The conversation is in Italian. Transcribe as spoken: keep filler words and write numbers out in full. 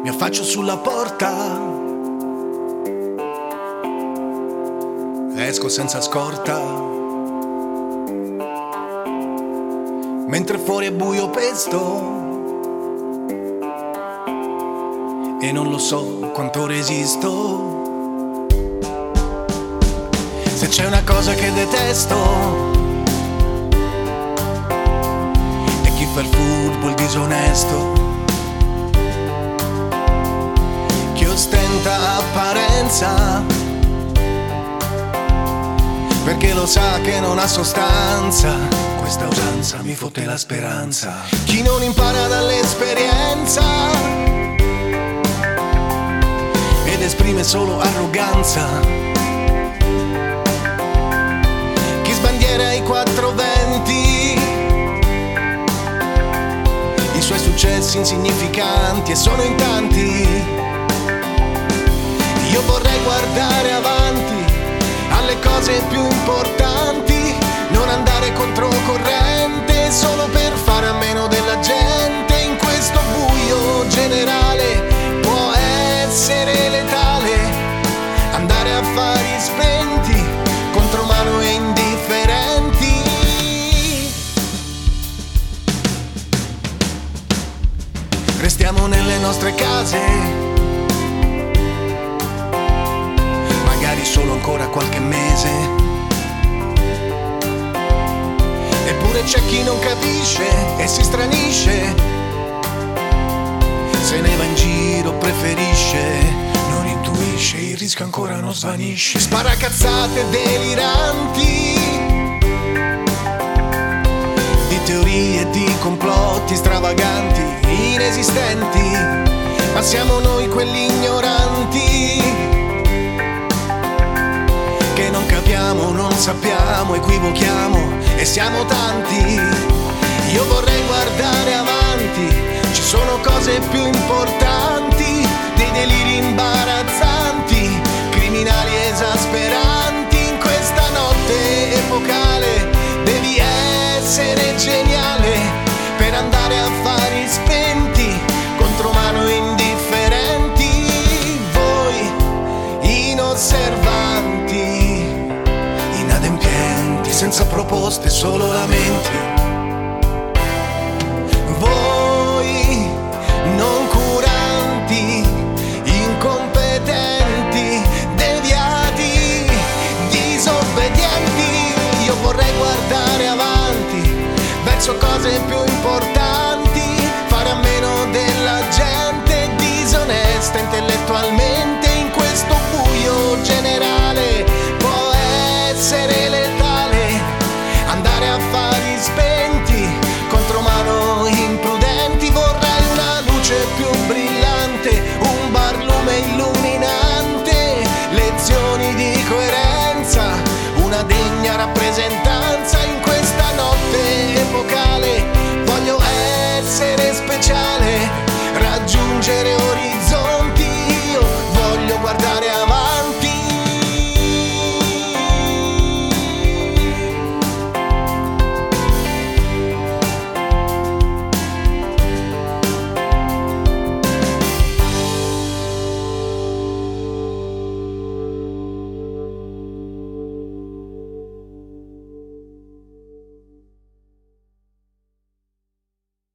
Mi affaccio sulla porta, esco senza scorta, mentre fuori è buio pesto e non lo so quanto resisto. Se c'è una cosa che detesto è chi fa il football disonesto, chi ostenta apparenza perché lo sa che non ha sostanza. Questa usanza mi fotte la speranza. Chi non impara dall'esperienza ed esprime solo arroganza, chi sbandiera i quattro venti, i suoi successi insignificanti, e sono in tanti. Io vorrei guardare avanti alle cose più importanti, non andare controcorrente solo per fare a meno della gente. In questo buio generale può essere letale andare a affari spenti, contromano e indifferenti. Restiamo nelle nostre case, magari solo ancora qualche mese. Eppure c'è chi non capisce e si stranisce, se ne va in giro, preferisce, non intuisce, il rischio ancora non svanisce. Spara cazzate deliranti di teorie, di complotti stravaganti, inesistenti, ma siamo noi quelli ignoranti che non capiamo, non sappiamo, equivochiamo e siamo tanti. Io vorrei guardare avanti, ci sono cose più importanti, dei deliri imbarazzanti, criminali esasperanti. In questa notte epocale devi essere geniale per andare a affari spenti, contromano indifferenti. Voi inosservanti, inadempienti, senza proposte, solo lamenti. Voi non curanti, incompetenti, deviati, disobbedienti. Io vorrei guardare avanti verso cose più importanti, fare a meno della gente disonesta intellettualmente.